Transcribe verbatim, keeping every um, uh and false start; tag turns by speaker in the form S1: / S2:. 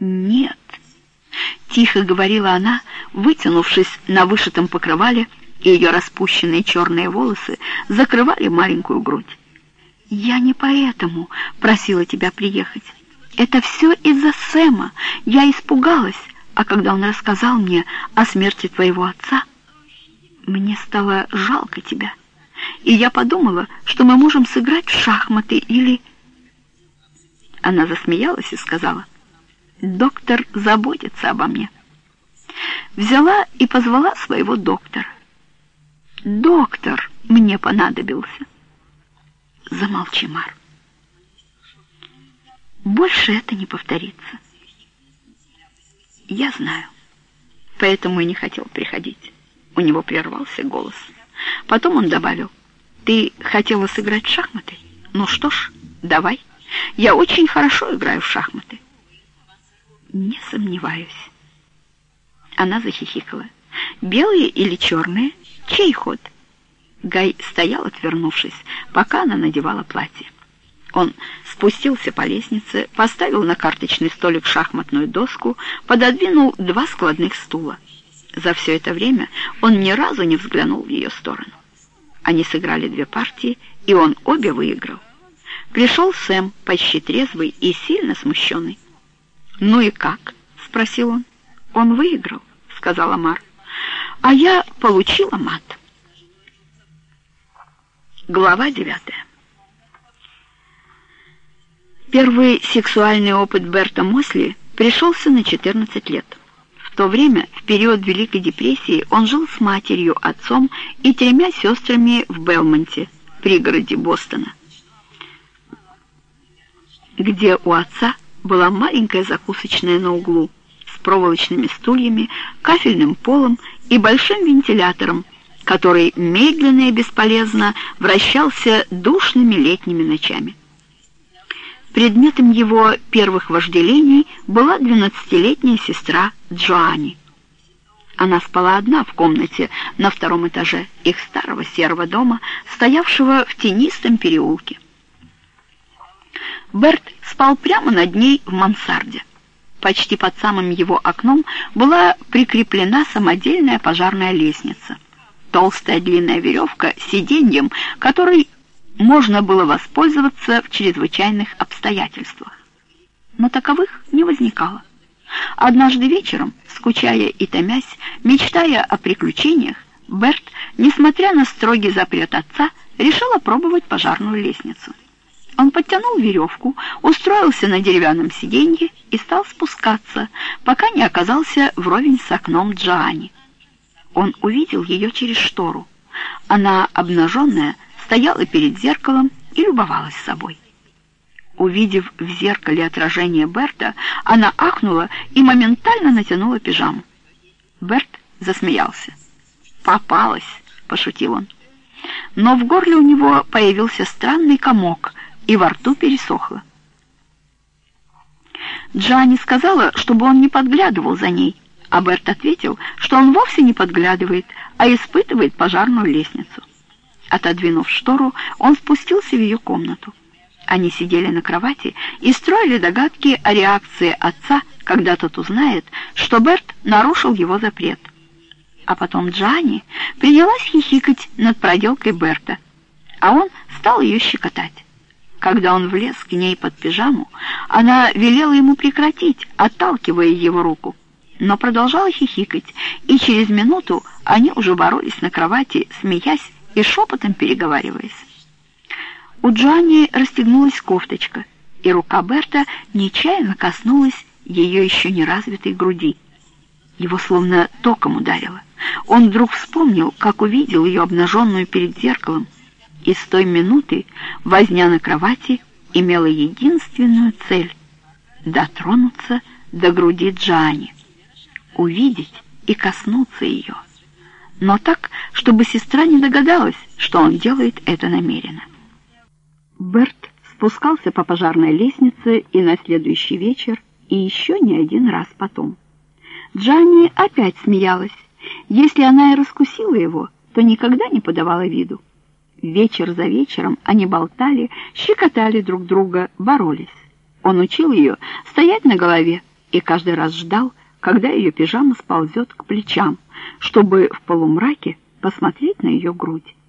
S1: «Нет», — тихо говорила она, вытянувшись на вышитом покрывале, и ее распущенные черные волосы закрывали маленькую грудь. «Я не поэтому просила тебя приехать. Это все из-за Сэма. Я испугалась, а когда он рассказал мне о смерти твоего отца, мне стало жалко тебя, и я подумала, что мы можем сыграть в шахматы или...» Она засмеялась и сказала: «Доктор заботится обо мне». Взяла и позвала своего доктора. «Доктор мне понадобился». «Замолчи, Мар. Больше это не повторится». «Я знаю, поэтому и не хотел приходить». У него прервался голос. Потом он добавил: «Ты хотела сыграть в шахматы? Ну что ж, давай. Я очень хорошо играю в шахматы». «Не сомневаюсь». Она захихикала. «Белые или черные? Чей ход?» Гай стоял, отвернувшись, пока она надевала платье. Он спустился по лестнице, поставил на карточный столик шахматную доску, пододвинул два складных стула. За все это время он ни разу не взглянул в ее сторону. Они сыграли две партии, и он обе выиграл. Пришел Сэм, почти трезвый и сильно смущенный. «Ну и как?» — спросил он. «Он выиграл», — сказала Мар. «А я получила мат». Глава девятая. Первый сексуальный опыт Берта Мосли пришелся на четырнадцать лет. В то время, в период Великой депрессии, он жил с матерью, отцом и тремя сестрами в Белмонте, пригороде Бостона, где у отца была маленькая закусочная на углу с проволочными стульями, кафельным полом и большим вентилятором, который медленно и бесполезно вращался душными летними ночами. Предметом его первых вожделений была двенадцатилетняя сестра Джоанни. Она спала одна в комнате на втором этаже их старого серого дома, стоявшего в тенистом переулке. Берт спал прямо над ней в мансарде. Почти под самым его окном была прикреплена самодельная пожарная лестница. Толстая длинная веревка с сиденьем, которой можно было воспользоваться в чрезвычайных обстоятельствах. Но таковых не возникало. Однажды вечером, скучая и томясь, мечтая о приключениях, Берт, несмотря на строгий запрет отца, решил опробовать пожарную лестницу. Он подтянул веревку, устроился на деревянном сиденье и стал спускаться, пока не оказался вровень с окном Джоанни. Он увидел ее через штору. Она, обнаженная, стояла перед зеркалом и любовалась собой. Увидев в зеркале отражение Берта, она ахнула и моментально натянула пижаму. Берт засмеялся. «Попалась», — пошутил он. Но в горле у него появился странный комок, и во рту пересохло. Джоанни сказала, чтобы он не подглядывал за ней, а Берт ответил, что он вовсе не подглядывает, а испытывает пожарную лестницу. Отодвинув штору, он спустился в ее комнату. Они сидели на кровати и строили догадки о реакции отца, когда тот узнает, что Берт нарушил его запрет. А потом Джоанни принялась хихикать над проделкой Берта, а он стал ее щекотать. Когда он влез к ней под пижаму, она велела ему прекратить, отталкивая его руку, но продолжала хихикать, и через минуту они уже боролись на кровати, смеясь и шепотом переговариваясь. У Джоанни расстегнулась кофточка, и рука Берта нечаянно коснулась ее еще не развитой груди. Его словно током ударило. Он вдруг вспомнил, как увидел ее обнаженную перед зеркалом, и с той минуты возня на кровати имела единственную цель — дотронуться до груди Джоанни, увидеть и коснуться ее, но так, чтобы сестра не догадалась, что он делает это намеренно. Берт спускался по пожарной лестнице и на следующий вечер, и еще не один раз потом. Джоанни опять смеялась. Если она и раскусила его, то никогда не подавала виду. Вечер за вечером они болтали, щекотали друг друга, боролись. Он учил ее стоять на голове и каждый раз ждал, когда ее пижама сползет к плечам, чтобы в полумраке посмотреть на ее грудь.